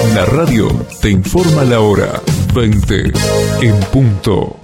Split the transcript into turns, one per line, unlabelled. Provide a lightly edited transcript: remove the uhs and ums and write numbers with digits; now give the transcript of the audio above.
La radio te informa la hora 20 en punto.